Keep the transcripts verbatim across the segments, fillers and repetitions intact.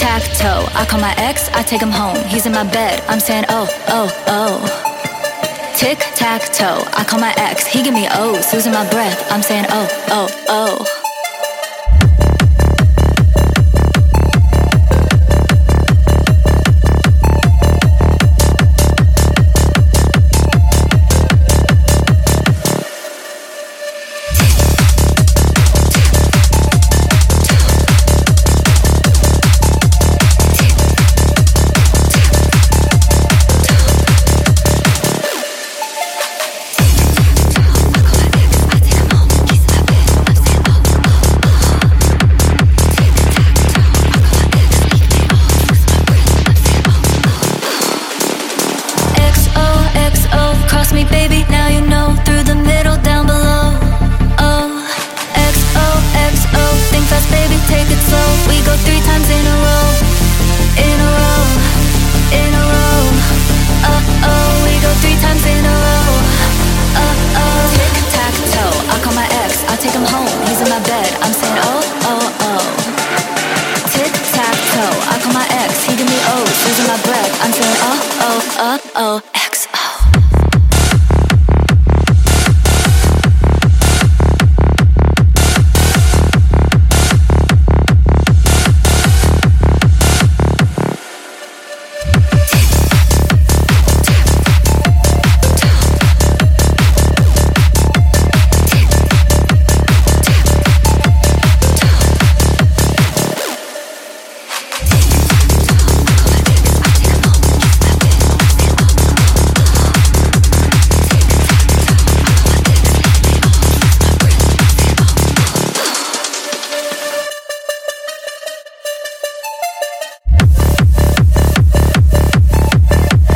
Tic-tac-toe, I call my ex, I take him home. He's in my bed, I'm saying oh, oh, oh. Tic-tac-toe, I call my ex, he give me O's, losing my breath, I'm saying oh, oh, oh.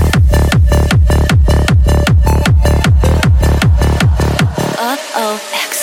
Uh-oh, X.